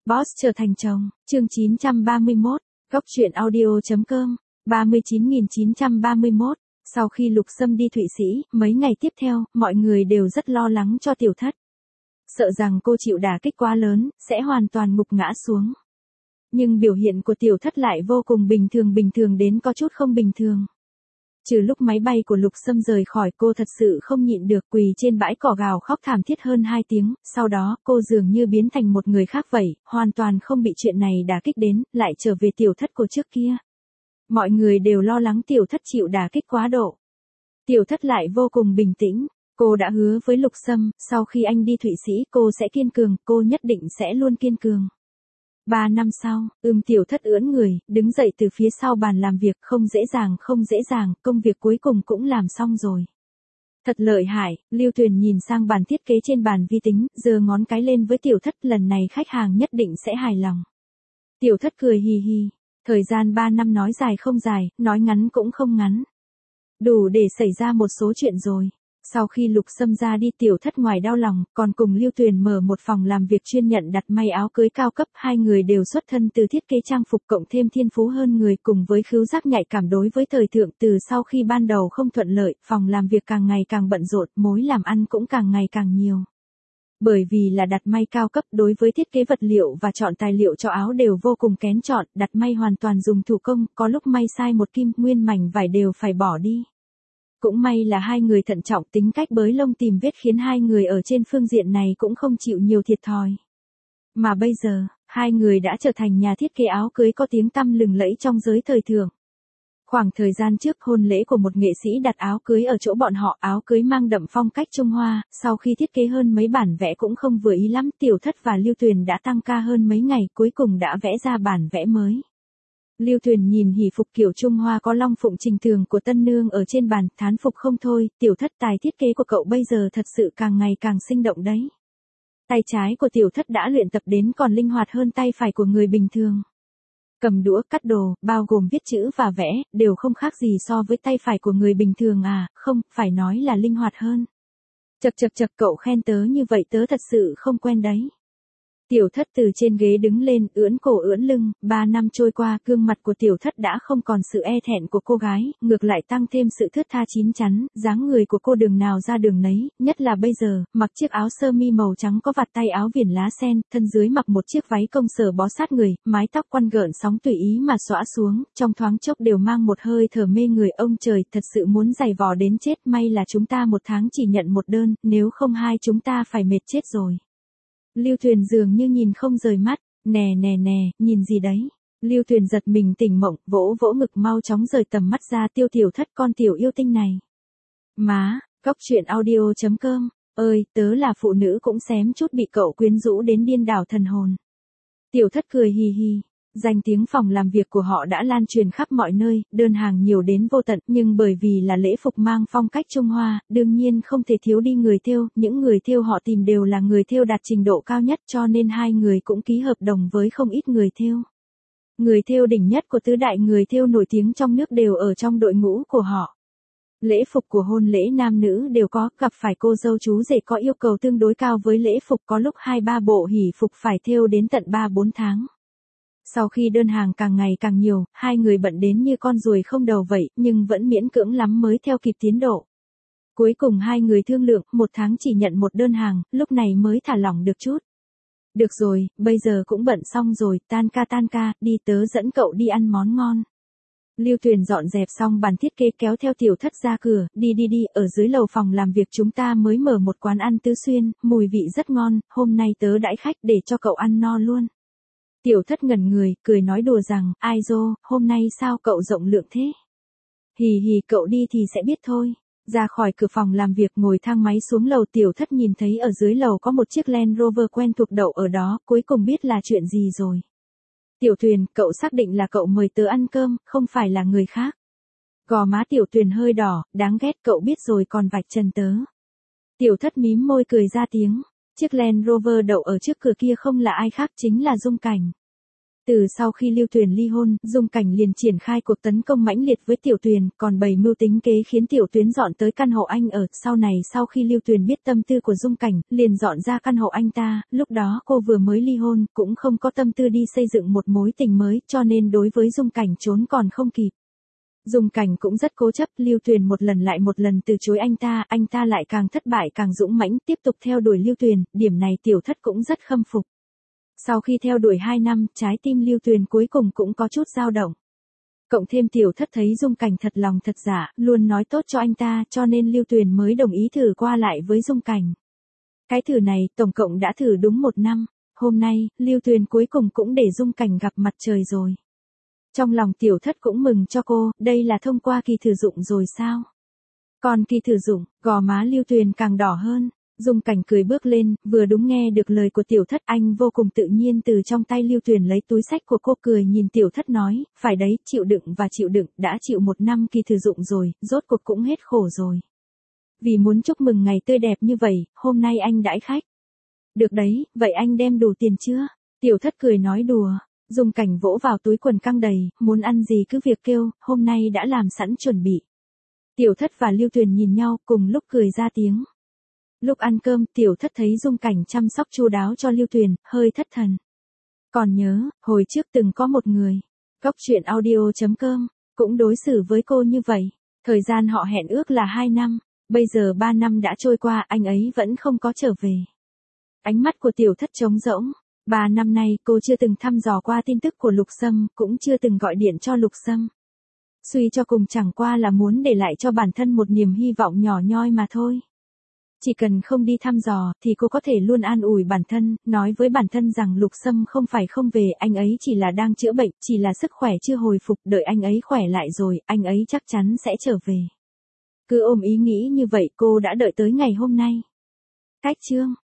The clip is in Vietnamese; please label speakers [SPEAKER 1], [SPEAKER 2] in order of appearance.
[SPEAKER 1] Boss trở thành chồng, chương 931, góc truyện audio.com, 39.931. Sau khi Lục Sâm đi Thụy Sĩ, mấy ngày tiếp theo, mọi người đều rất lo lắng cho tiểu thất. Sợ rằng cô chịu đả kích quá lớn, sẽ hoàn toàn gục ngã xuống. Nhưng biểu hiện của tiểu thất lại vô cùng bình thường đến có chút không bình thường. Trừ lúc máy bay của Lục Sâm rời khỏi, cô thật sự không nhịn được, quỳ trên bãi cỏ gào khóc thảm thiết hơn 2 tiếng, sau đó cô dường như biến thành một người khác vậy, hoàn toàn không bị chuyện này đả kích đến, lại trở về tiểu thất của trước kia. Mọi người đều lo lắng tiểu thất chịu đả kích quá độ. Tiểu thất lại vô cùng bình tĩnh, cô đã hứa với Lục Sâm, sau khi anh đi Thụy Sĩ cô sẽ kiên cường, cô nhất định sẽ luôn kiên cường. 3 năm sau, tiểu thất ưỡn người, đứng dậy từ phía sau bàn làm việc, không dễ dàng, công việc cuối cùng cũng làm xong rồi. Thật lợi hại, Lưu Tuyền nhìn sang bàn thiết kế trên bàn vi tính, giơ ngón cái lên với tiểu thất, lần này khách hàng nhất định sẽ hài lòng. Tiểu thất cười hì hì, thời gian 3 năm nói dài không dài, nói ngắn cũng không ngắn. Đủ để xảy ra một số chuyện rồi. Sau khi Lục Sâm ra đi, tiểu thất ngoài đau lòng, còn cùng Lưu Tuyền mở một phòng làm việc chuyên nhận đặt may áo cưới cao cấp, hai người đều xuất thân từ thiết kế trang phục, cộng thêm thiên phú hơn người cùng với khứu giác nhạy cảm đối với thời thượng. Từ sau khi ban đầu không thuận lợi, phòng làm việc càng ngày càng bận rộn, mối làm ăn cũng càng ngày càng nhiều. Bởi vì là đặt may cao cấp, đối với thiết kế vật liệu và chọn tài liệu cho áo đều vô cùng kén chọn, đặt may hoàn toàn dùng thủ công, có lúc may sai một kim, nguyên mảnh vải đều phải bỏ đi. Cũng may là hai người thận trọng, tính cách bới lông tìm vết khiến hai người ở trên phương diện này cũng không chịu nhiều thiệt thòi. Mà bây giờ, hai người đã trở thành nhà thiết kế áo cưới có tiếng tăm lừng lẫy trong giới thời thượng. Khoảng thời gian trước, hôn lễ của một nghệ sĩ đặt áo cưới ở chỗ bọn họ, áo cưới mang đậm phong cách Trung Hoa, sau khi thiết kế hơn mấy bản vẽ cũng không vừa ý lắm, tiểu thất và Lưu Tuyền đã tăng ca hơn mấy ngày, cuối cùng đã vẽ ra bản vẽ mới. Lưu Tuyền nhìn hỷ phục kiểu Trung Hoa có long phụng trình tường của tân nương ở trên bàn, thán phục không thôi, tiểu thất, tài thiết kế của cậu bây giờ thật sự càng ngày càng sinh động đấy. Tay trái của tiểu thất đã luyện tập đến còn linh hoạt hơn tay phải của người bình thường. Cầm đũa, cắt đồ, bao gồm viết chữ và vẽ, đều không khác gì so với tay phải của người bình thường à, không, phải nói là linh hoạt hơn. Chật, cậu khen tớ như vậy tớ thật sự không quen đấy. Tiểu thất từ trên ghế đứng lên, ưỡn cổ ưỡn lưng, 3 năm trôi qua, gương mặt của tiểu thất đã không còn sự e thẹn của cô gái, ngược lại tăng thêm sự thướt tha chín chắn, dáng người của cô đường nào ra đường nấy, nhất là bây giờ, mặc chiếc áo sơ mi màu trắng có vạt tay áo viền lá sen, thân dưới mặc một chiếc váy công sở bó sát người, mái tóc quăn gợn sóng tùy ý mà xõa xuống, trong thoáng chốc đều mang một hơi thở mê người. Ông trời, thật sự muốn giày vò đến chết, may là chúng ta một tháng chỉ nhận một đơn, nếu không hai chúng ta phải mệt chết rồi. Lưu Tuyền dường như nhìn không rời mắt, nè, nhìn gì đấy. Lưu Tuyền giật mình tỉnh mộng, vỗ ngực mau chóng rời tầm mắt ra, tiểu thất, con tiểu yêu tinh này. Má, góc truyện audio.com, ơi, tớ là phụ nữ cũng xém chút bị cậu quyến rũ đến điên đảo thần hồn. Tiểu thất cười hì hì. Danh tiếng phòng làm việc của họ đã lan truyền khắp mọi nơi, đơn hàng nhiều đến vô tận, nhưng bởi vì là lễ phục mang phong cách Trung Hoa, đương nhiên không thể thiếu đi người thêu, những người thêu họ tìm đều là người thêu đạt trình độ cao nhất, cho nên hai người cũng ký hợp đồng với không ít người thêu. Người thêu đỉnh nhất của tứ đại người thêu nổi tiếng trong nước đều ở trong đội ngũ của họ. Lễ phục của hôn lễ nam nữ đều có, gặp phải cô dâu chú rể có yêu cầu tương đối cao với lễ phục, có lúc 2-3 bộ hỷ phục phải thêu đến tận 3-4 tháng. Sau khi đơn hàng càng ngày càng nhiều, hai người bận đến như con ruồi không đầu vậy, nhưng vẫn miễn cưỡng lắm mới theo kịp tiến độ. Cuối cùng hai người thương lượng, 1 tháng chỉ nhận một đơn hàng, lúc này mới thả lỏng được chút. Được rồi, bây giờ cũng bận xong rồi, tan ca, đi tớ dẫn cậu đi ăn món ngon. Lưu Tuyền dọn dẹp xong bàn thiết kế kéo theo tiểu thất ra cửa, đi, ở dưới lầu phòng làm việc chúng ta mới mở một quán ăn tứ xuyên, mùi vị rất ngon, hôm nay tớ đãi khách để cho cậu ăn no luôn. Tiểu thất ngẩn người, cười nói đùa rằng, ai dô, hôm nay sao cậu rộng lượng thế? Hì, cậu đi thì sẽ biết thôi. Ra khỏi cửa phòng làm việc, ngồi thang máy xuống lầu, tiểu thất nhìn thấy ở dưới lầu có một chiếc Land Rover quen thuộc đậu ở đó, cuối cùng biết là chuyện gì rồi. Tiểu Tuyền, cậu xác định là cậu mời tớ ăn cơm, không phải là người khác. Gò má Tiểu Tuyền hơi đỏ, đáng ghét, cậu biết rồi còn vạch trần tớ. Tiểu thất mím môi cười ra tiếng. Chiếc Land Rover đậu ở trước cửa kia không là ai khác, chính là Dung Cảnh. Từ sau khi Lưu Tuyền ly hôn, Dung Cảnh liền triển khai cuộc tấn công mãnh liệt với Tiểu Tuyền, còn bày mưu tính kế khiến Tiểu Tuyến dọn tới căn hộ anh ở. Sau này sau khi Lưu Tuyền biết tâm tư của Dung Cảnh, liền dọn ra căn hộ anh ta, lúc đó cô vừa mới ly hôn, cũng không có tâm tư đi xây dựng một mối tình mới, cho nên đối với Dung Cảnh trốn còn không kịp. Dung Cảnh cũng rất cố chấp, Lưu Tuyền một lần lại một lần từ chối anh ta lại càng thất bại càng dũng mãnh, tiếp tục theo đuổi Lưu Tuyền, điểm này Tiểu Thất cũng rất khâm phục. Sau khi theo đuổi 2 năm, trái tim Lưu Tuyền cuối cùng cũng có chút dao động. Cộng thêm Tiểu Thất thấy Dung Cảnh thật lòng thật giả, luôn nói tốt cho anh ta, cho nên Lưu Tuyền mới đồng ý thử qua lại với Dung Cảnh. Cái thử này, tổng cộng đã thử đúng 1 năm. Hôm nay, Lưu Tuyền cuối cùng cũng để Dung Cảnh gặp mặt trời rồi. Trong lòng Tiểu Thất cũng mừng cho cô, đây là thông qua kỳ thử dụng rồi sao? Còn kỳ thử dụng, gò má Lưu Tuyền càng đỏ hơn. Dung Cảnh cười bước lên, vừa đúng nghe được lời của Tiểu Thất, anh vô cùng tự nhiên từ trong tay Lưu Tuyền lấy túi xách của cô, cười nhìn Tiểu Thất nói, phải đấy, chịu đựng và chịu đựng, đã chịu 1 năm kỳ thử dụng rồi, rốt cuộc cũng hết khổ rồi. Vì muốn chúc mừng ngày tươi đẹp như vậy, hôm nay anh đãi khách. Được đấy, vậy anh đem đủ tiền chưa? Tiểu Thất cười nói đùa. Dung Cảnh vỗ vào túi quần căng đầy, muốn ăn gì cứ việc kêu, hôm nay đã làm sẵn chuẩn bị. Tiểu Thất và Lưu Tuyền nhìn nhau, cùng lúc cười ra tiếng. Lúc ăn cơm, Tiểu Thất thấy Dung Cảnh chăm sóc chu đáo cho Lưu Tuyền, hơi thất thần. Còn nhớ, hồi trước từng có một người, Cốc Truyện Audio.com, cũng đối xử với cô như vậy. Thời gian họ hẹn ước là 2 năm, bây giờ 3 năm đã trôi qua, anh ấy vẫn không có trở về. Ánh mắt của Tiểu Thất trống rỗng. 3 năm nay cô chưa từng thăm dò qua tin tức của Lục Sâm, cũng chưa từng gọi điện cho Lục Sâm. Suy cho cùng chẳng qua là muốn để lại cho bản thân một niềm hy vọng nhỏ nhoi mà thôi. Chỉ cần không đi thăm dò thì cô có thể luôn an ủi bản thân, nói với bản thân rằng Lục Sâm không phải không về, anh ấy chỉ là đang chữa bệnh, chỉ là sức khỏe chưa hồi phục, đợi anh ấy khỏe lại rồi, anh ấy chắc chắn sẽ trở về. Cứ ôm ý nghĩ như vậy cô đã đợi tới ngày hôm nay. Cách chương